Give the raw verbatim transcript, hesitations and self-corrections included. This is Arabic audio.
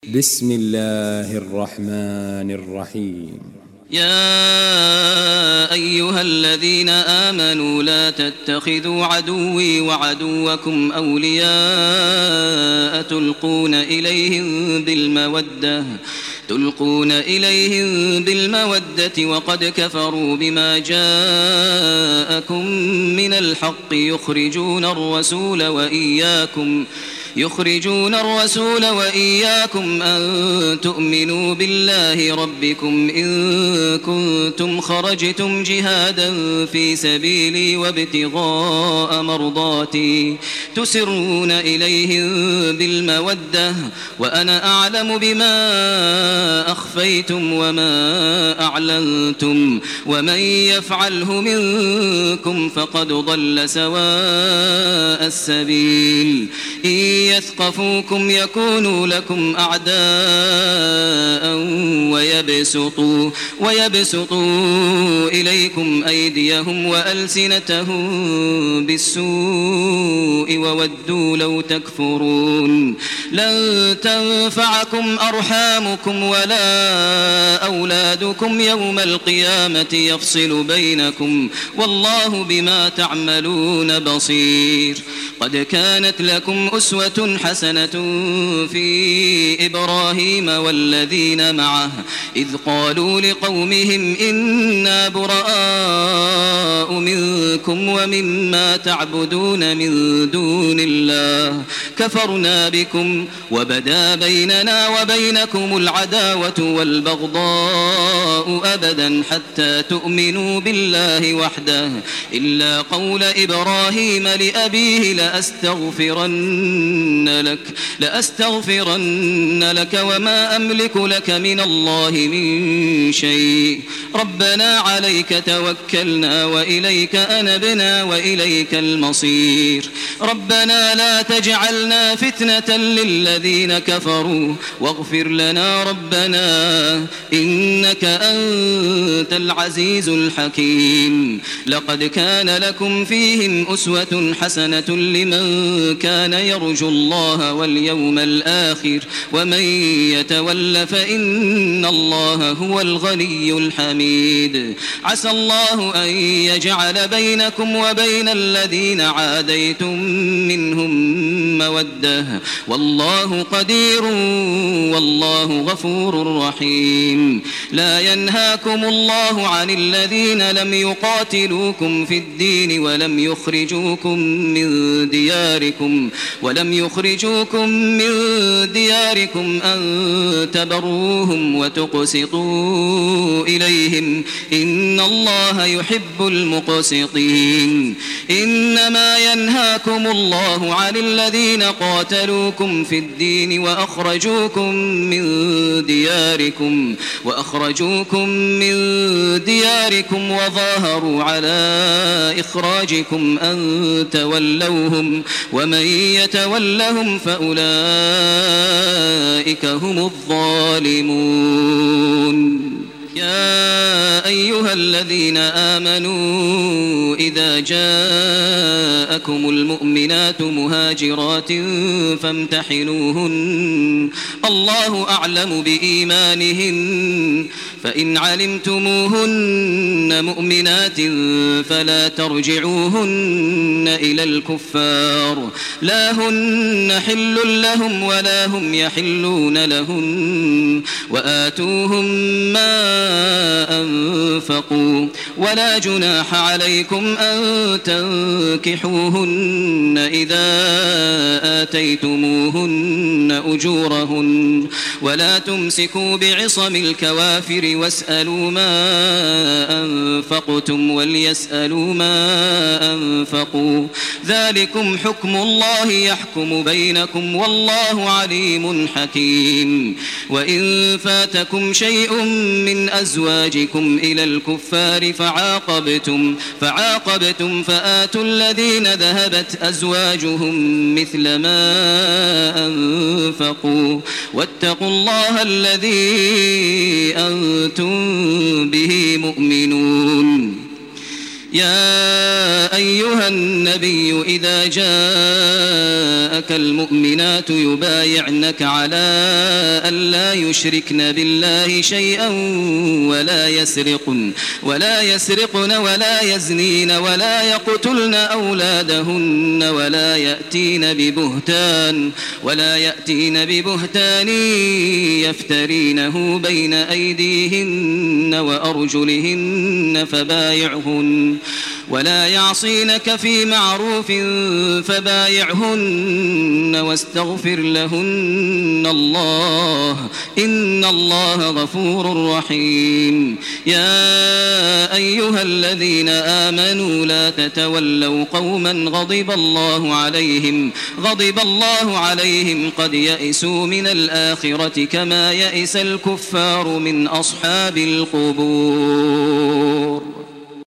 بسم الله الرحمن الرحيم. يا أيها الذين آمنوا لا تتخذوا عدوي وعدوكم أولياء تلقون إليهم بالمودة تلقون إليهم بالمودة وقد كفروا بما جاءكم من الحق يخرجون الرسول وإياكم يخرجون الرسول وإياكم أن تؤمنوا بالله ربكم إن كنتم خرجتم جهادا في سبيلي وابتغاء مرضاتي تسرون إليهم بالمودة وأنا أعلم بما أخفيتم وما أعلنتم ومن يفعله منكم فقد ضل سواء السبيل. يثقفوكم يكونوا لكم أعداء ويبسطوا, ويبسطوا إليكم أيديهم وألسنتهم بالسوء وودوا لو تكفرون. لن تنفعكم أرحامكم ولا أولادكم يوم القيامة يفصل بينكم والله بما تعملون بصير. قد كانت لكم أسوة حسنة في إبراهيم والذين معه إذ قالوا لقومهم إنا براء منكم ومما تعبدون من دون الله كفرنا بكم وبدا بيننا وبينكم العداوة والبغضاء أبدا حتى تؤمنوا بالله وحده إلا قول إبراهيم لأبيه لأستغفرن لك لأستغفرن لك وما أملك لك من الله من شيء ربنا عليك توكلنا وإليك أنبنا وإليك المصير. ربنا لا تجعلنا فتنة للذين كفروا واغفر لنا ربنا إنك أنت العزيز الحكيم. لقد كان لكم فيهم أسوة حسنة لمن كان يرجو الله واليوم الآخر ومن يتول فإن الله هو الغني الحميد. عسى الله أن يجعل بينكم وبين الذين عاديتم منهم مودة والله قدير والله غفور رحيم. لا ينهاكم الله عن الذين لم يقاتلوكم في الدين ولم يخرجوكم من دياركم ولم يخرجوكم من دياركم أن تبروهم وتقسطوا إليهم إن الله يحب المقسطين. إنما ينهاكم الله عن الذين قاتلوكم في الدين وأخرجوكم من دياركم وأخرجوكم من دياركم وظاهروا على إخراجكم أن تولوهم ومن يتولهم فأولئك هم الظالمون. يا أيها الذين آمنوا إذا جاءكم المؤمنات مهاجرات فامتحنوهن الله أعلم بإيمانهن فإن علمتموهن مؤمنات فلا ترجعوهن إلى الكفار لا هن حل لهم ولا هم يحلون لهن وآتوهم ما أنفقوا ولا جناح عليكم أن تنكحوهن إذا آتيتموهن أجورهن ولا تمسكوا بعصم الكوافر واسألوا ما أنفقتم وليسألوا ما أنفقوا ذلكم حكم الله يحكم بينكم والله عليم حكيم. وإن فاتكم شيء من أزواجكم إلى الكفار فعاقبتم فعاقبتم فآتوا الذين ذهبت أزواجهم مثل ما أنفقوا واتقوا الله الذي أنتم به مؤمنون. يا أيها النبي إذا جاءك المؤمنات يبايعنك على أن لا يشركن بالله شيئا ولا يسرقن ولا يسرقن ولا يزنين ولا يقتلن أولادهن ولا يأتين ببهتان ولا يأتين ببهتان يفترينه بين أيديهن وأرجلهن فبايعهن ولا يعصينك في معروف فبايعهن واستغفر لهن الله إن الله غفور رحيم. يا أيها الذين آمنوا لا تتولوا قوما غضب الله عليهم غضب الله عليهم قد يئسوا من الآخرة كما يئس الكفار من أصحاب القبور.